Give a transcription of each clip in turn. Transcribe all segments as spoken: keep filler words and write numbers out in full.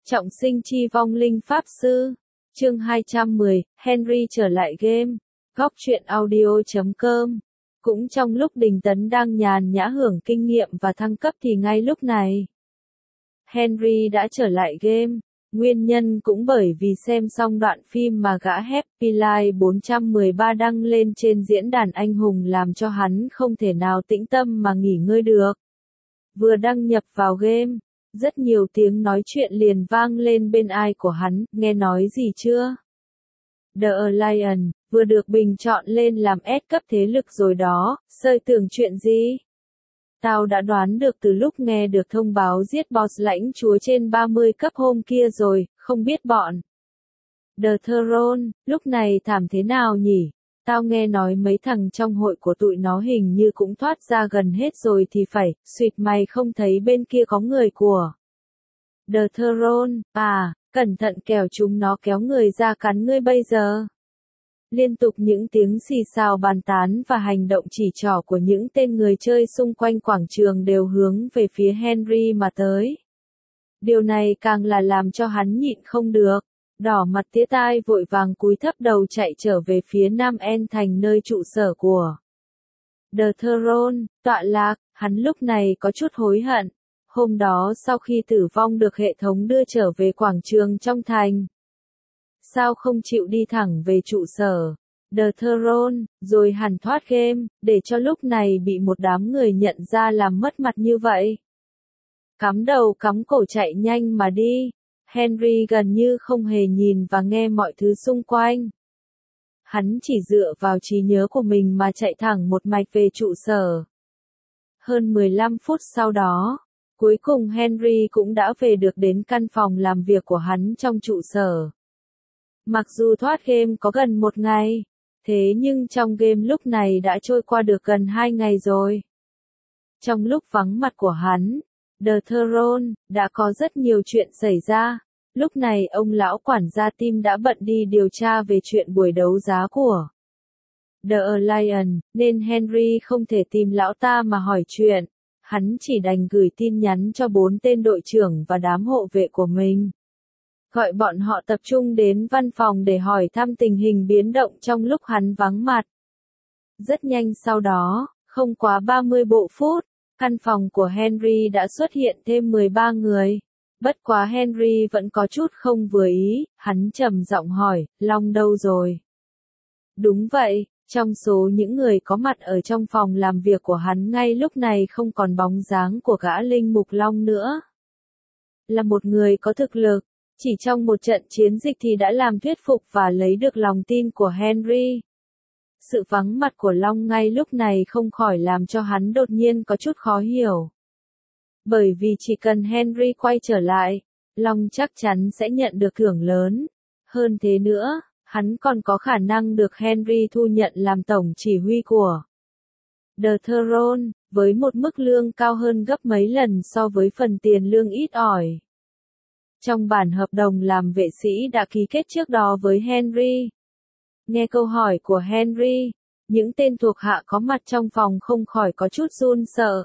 Trọng sinh chi vong linh pháp sư. Chương hai trăm mười, Henry trở lại game. Góc truyện audio chấm com. Cũng trong lúc Đình Tấn đang nhàn nhã hưởng kinh nghiệm và thăng cấp thì ngay lúc này, Henry đã trở lại game. Nguyên nhân cũng bởi vì xem xong đoạn phim mà gã Happy Life bốn trăm mười ba đăng lên trên diễn đàn anh hùng làm cho hắn không thể nào tĩnh tâm mà nghỉ ngơi được. Vừa đăng nhập vào game, rất nhiều tiếng nói chuyện liền vang lên bên tai của hắn, nghe nói gì chưa? The Alliance, vừa được bình chọn lên làm S cấp thế lực rồi đó, sơi tưởng chuyện gì? Tao đã đoán được từ lúc nghe được thông báo giết boss lãnh chúa trên ba mươi cấp hôm kia rồi, không biết bọn The Throne, lúc này thảm thế nào nhỉ? Tao nghe nói mấy thằng trong hội của tụi nó hình như cũng thoát ra gần hết rồi thì phải, xuyệt mày không thấy bên kia có người của The Throne, à, cẩn thận kẻo chúng nó kéo người ra cắn ngươi bây giờ. Liên tục những tiếng xì xào bàn tán và hành động chỉ trỏ của những tên người chơi xung quanh quảng trường đều hướng về phía Henry mà tới. Điều này càng là làm cho hắn nhịn không được. Đỏ mặt tía tai vội vàng cúi thấp đầu chạy trở về phía Nam En thành nơi trụ sở của The Throne, tọa lạc. Hắn lúc này có chút hối hận. Hôm đó sau khi tử vong được hệ thống đưa trở về quảng trường trong thành, sao không chịu đi thẳng về trụ sở The Throne, rồi hẳn thoát game, để cho lúc này bị một đám người nhận ra làm mất mặt như vậy. Cắm đầu cắm cổ chạy nhanh mà đi. Henry gần như không hề nhìn và nghe mọi thứ xung quanh. Hắn chỉ dựa vào trí nhớ của mình mà chạy thẳng một mạch về trụ sở. Hơn mười lăm phút sau đó, cuối cùng Henry cũng đã về được đến căn phòng làm việc của hắn trong trụ sở. Mặc dù thoát game có gần một ngày, thế nhưng trong game lúc này đã trôi qua được gần hai ngày rồi. Trong lúc vắng mặt của hắn, The Throne, đã có rất nhiều chuyện xảy ra. Lúc này ông lão quản gia team đã bận đi điều tra về chuyện buổi đấu giá của The Alliance, nên Henry không thể tìm lão ta mà hỏi chuyện. Hắn chỉ đành gửi tin nhắn cho bốn tên đội trưởng và đám hộ vệ của mình, gọi bọn họ tập trung đến văn phòng để hỏi thăm tình hình biến động trong lúc hắn vắng mặt. Rất nhanh sau đó, không quá ba mươi bộ phút, căn phòng của Henry đã xuất hiện thêm mười ba người. Bất quá Henry vẫn có chút không vừa ý, hắn trầm giọng hỏi, Long đâu rồi? Đúng vậy, trong số những người có mặt ở trong phòng làm việc của hắn ngay lúc này không còn bóng dáng của gã linh mục Long nữa. Là một người có thực lực, chỉ trong một trận chiến dịch thì đã làm thuyết phục và lấy được lòng tin của Henry. Sự vắng mặt của Long ngay lúc này không khỏi làm cho hắn đột nhiên có chút khó hiểu. Bởi vì chỉ cần Henry quay trở lại, Long chắc chắn sẽ nhận được thưởng lớn. Hơn thế nữa, hắn còn có khả năng được Henry thu nhận làm tổng chỉ huy của The Throne, với một mức lương cao hơn gấp mấy lần so với phần tiền lương ít ỏi. Trong bản hợp đồng làm vệ sĩ đã ký kết trước đó với Henry. Nghe câu hỏi của Henry, những tên thuộc hạ có mặt trong phòng không khỏi có chút run sợ.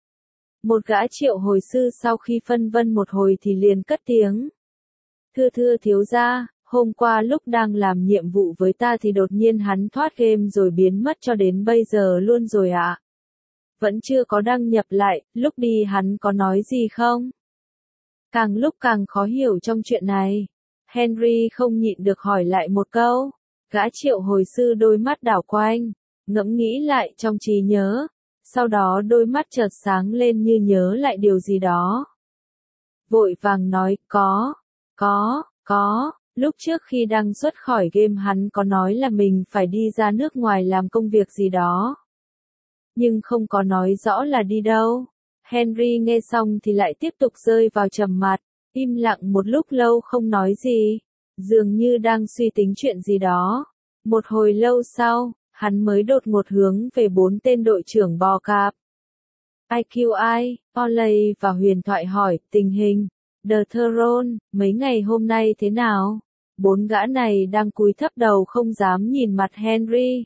Một gã triệu hồi sư sau khi phân vân một hồi thì liền cất tiếng. Thưa thưa thiếu gia, hôm qua lúc đang làm nhiệm vụ với ta thì đột nhiên hắn thoát game rồi biến mất cho đến bây giờ luôn rồi ạ. Vẫn chưa có đăng nhập lại, lúc đi hắn có nói gì không? Càng lúc càng khó hiểu trong chuyện này. Henry không nhịn được hỏi lại một câu. Gã triệu hồi sư đôi mắt đảo quanh, ngẫm nghĩ lại trong trí nhớ. Sau đó đôi mắt chợt sáng lên như nhớ lại điều gì đó. Vội vàng nói, có, có, có, lúc trước khi đăng xuất khỏi game hắn có nói là mình phải đi ra nước ngoài làm công việc gì đó. Nhưng không có nói rõ là đi đâu. Henry nghe xong thì lại tiếp tục rơi vào trầm mặc, im lặng một lúc lâu không nói gì, dường như đang suy tính chuyện gì đó. Một hồi lâu sau, hắn mới đột ngột hướng về bốn tên đội trưởng bò cạp i quy i, Olay và huyền thoại hỏi, tình hình The Throne, mấy ngày hôm nay thế nào? Bốn gã này đang cúi thấp đầu không dám nhìn mặt Henry.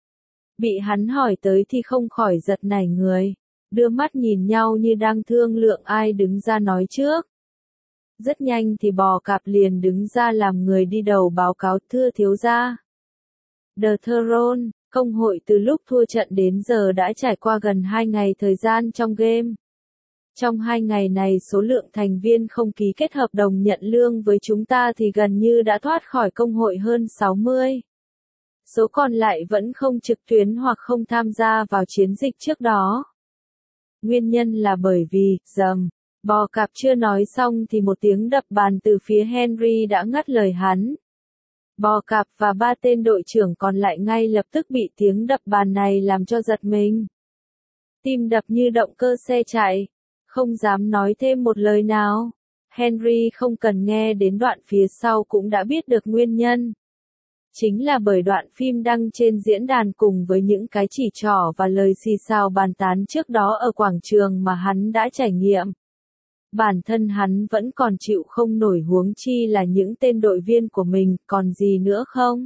Bị hắn hỏi tới thì không khỏi giật nảy người, đưa mắt nhìn nhau như đang thương lượng ai đứng ra nói trước. Rất nhanh thì bò cạp liền đứng ra làm người đi đầu báo cáo, thưa thiếu gia. The Throne, công hội từ lúc thua trận đến giờ đã trải qua gần hai ngày thời gian trong game. Trong hai ngày này số lượng thành viên không ký kết hợp đồng nhận lương với chúng ta thì gần như đã thoát khỏi công hội hơn sáu mươi. Số còn lại vẫn không trực tuyến hoặc không tham gia vào chiến dịch trước đó. Nguyên nhân là bởi vì, dầm, bò cạp chưa nói xong thì một tiếng đập bàn từ phía Henry đã ngắt lời hắn. Bò cạp và ba tên đội trưởng còn lại ngay lập tức bị tiếng đập bàn này làm cho giật mình. Tim đập như động cơ xe chạy, không dám nói thêm một lời nào. Henry không cần nghe đến đoạn phía sau cũng đã biết được nguyên nhân. Chính là bởi đoạn phim đăng trên diễn đàn cùng với những cái chỉ trỏ và lời xì xào bàn tán trước đó ở quảng trường mà hắn đã trải nghiệm. Bản thân hắn vẫn còn chịu không nổi, huống chi là những tên đội viên của mình, còn gì nữa không?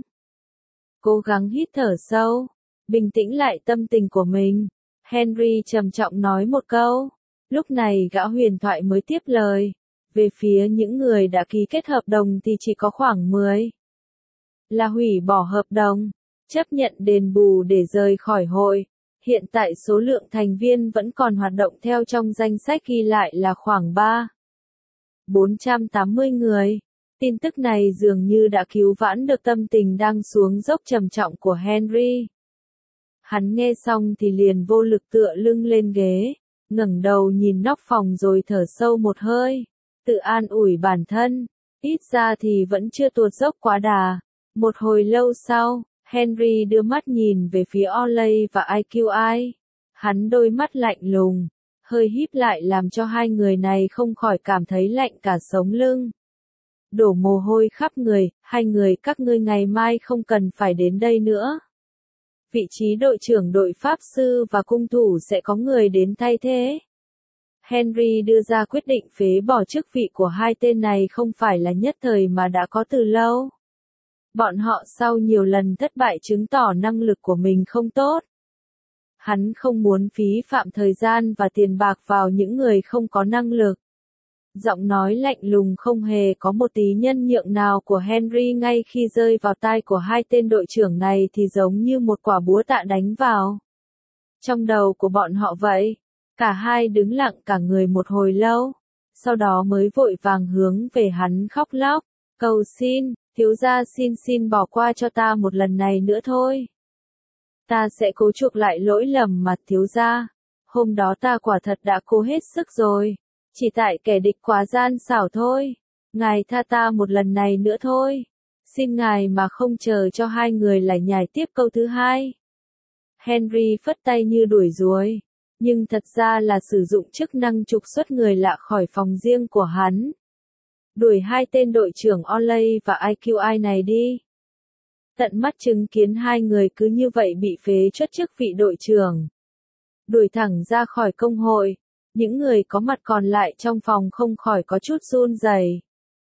Cố gắng hít thở sâu, bình tĩnh lại tâm tình của mình. Henry trầm trọng nói một câu. Lúc này gã huyền thoại mới tiếp lời. Về phía những người đã ký kết hợp đồng thì chỉ có khoảng mười. Là hủy bỏ hợp đồng, chấp nhận đền bù để rời khỏi hội. Hiện tại số lượng thành viên vẫn còn hoạt động theo trong danh sách ghi lại là khoảng ba nghìn bốn trăm tám mươi người. Tin tức này dường như đã cứu vãn được tâm tình đang xuống dốc trầm trọng của Henry. Hắn nghe xong thì liền vô lực tựa lưng lên ghế, ngẩng đầu nhìn nóc phòng rồi thở sâu một hơi, tự an ủi bản thân, ít ra thì vẫn chưa tuột dốc quá đà. Một hồi lâu sau, Henry đưa mắt nhìn về phía Olay và i quy i. Hắn đôi mắt lạnh lùng, hơi híp lại làm cho hai người này không khỏi cảm thấy lạnh cả sống lưng. Đổ mồ hôi khắp người, hai người các ngươi ngày mai không cần phải đến đây nữa. Vị trí đội trưởng đội pháp sư và cung thủ sẽ có người đến thay thế. Henry đưa ra quyết định phế bỏ chức vị của hai tên này không phải là nhất thời mà đã có từ lâu. Bọn họ sau nhiều lần thất bại chứng tỏ năng lực của mình không tốt. Hắn không muốn phí phạm thời gian và tiền bạc vào những người không có năng lực. Giọng nói lạnh lùng không hề có một tí nhân nhượng nào của Henry ngay khi rơi vào tai của hai tên đội trưởng này thì giống như một quả búa tạ đánh vào trong đầu của bọn họ vậy. Cả hai đứng lặng cả người một hồi lâu, sau đó mới vội vàng hướng về hắn khóc lóc, cầu xin, thiếu gia xin xin bỏ qua cho ta một lần này nữa thôi. Ta sẽ cố chuộc lại lỗi lầm mà thiếu gia. Hôm đó ta quả thật đã cố hết sức rồi. Chỉ tại kẻ địch quá gian xảo thôi. Ngài tha ta một lần này nữa thôi. Xin ngài mà không chờ cho hai người lại nhảy tiếp câu thứ hai. Henry phất tay như đuổi ruồi. Nhưng thật ra là sử dụng chức năng trục xuất người lạ khỏi phòng riêng của hắn. Đuổi hai tên đội trưởng Olay và i quy i này đi. Tận mắt chứng kiến hai người cứ như vậy bị phế truất chức vị đội trưởng. Đuổi thẳng ra khỏi công hội. Những người có mặt còn lại trong phòng không khỏi có chút run rẩy,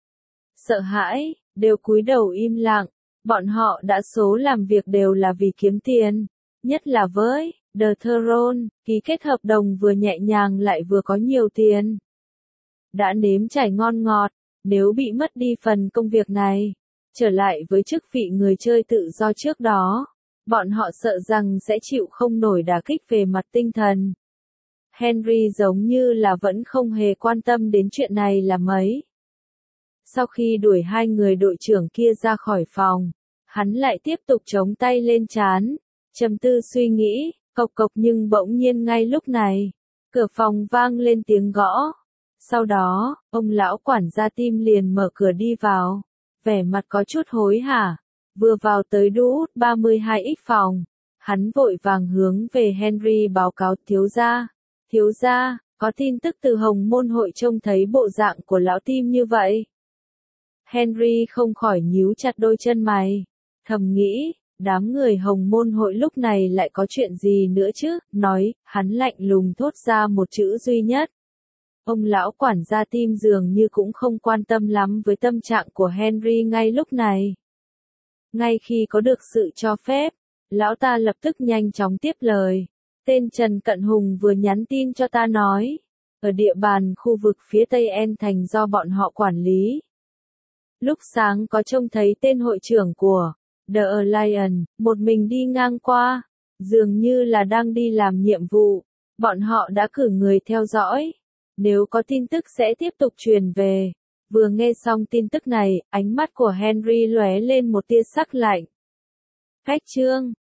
sợ hãi, đều cúi đầu im lặng. Bọn họ đã số làm việc đều là vì kiếm tiền. Nhất là với The Throne, ký kết hợp đồng vừa nhẹ nhàng lại vừa có nhiều tiền. Đã nếm trải ngon ngọt, nếu bị mất đi phần công việc này, trở lại với chức vị người chơi tự do trước đó, bọn họ sợ rằng sẽ chịu không nổi đả kích về mặt tinh thần. Henry giống như là vẫn không hề quan tâm đến chuyện này là mấy. Sau khi đuổi hai người đội trưởng kia ra khỏi phòng, hắn lại tiếp tục chống tay lên trán, trầm tư suy nghĩ, cộc cộc nhưng bỗng nhiên ngay lúc này, cửa phòng vang lên tiếng gõ. Sau đó, ông lão quản gia Tim liền mở cửa đi vào, vẻ mặt có chút hối hả, vừa vào tới đút ba mươi hai x phòng, hắn vội vàng hướng về Henry báo cáo thiếu gia. Thiếu gia, có tin tức từ Hồng Môn hội trông thấy bộ dạng của lão Tim như vậy. Henry không khỏi nhíu chặt đôi chân mày, thầm nghĩ, đám người Hồng Môn hội lúc này lại có chuyện gì nữa chứ, nói, hắn lạnh lùng thốt ra một chữ duy nhất. Ông lão quản gia Tim dường như cũng không quan tâm lắm với tâm trạng của Henry ngay lúc này. Ngay khi có được sự cho phép, lão ta lập tức nhanh chóng tiếp lời. Tên Trần Cận Hùng vừa nhắn tin cho ta nói, ở địa bàn khu vực phía Tây En thành do bọn họ quản lý. Lúc sáng có trông thấy tên hội trưởng của The Alliance, một mình đi ngang qua, dường như là đang đi làm nhiệm vụ, bọn họ đã cử người theo dõi. Nếu có tin tức sẽ tiếp tục truyền về. Vừa nghe xong tin tức này, ánh mắt của Henry lóe lên một tia sắc lạnh. Khách trương,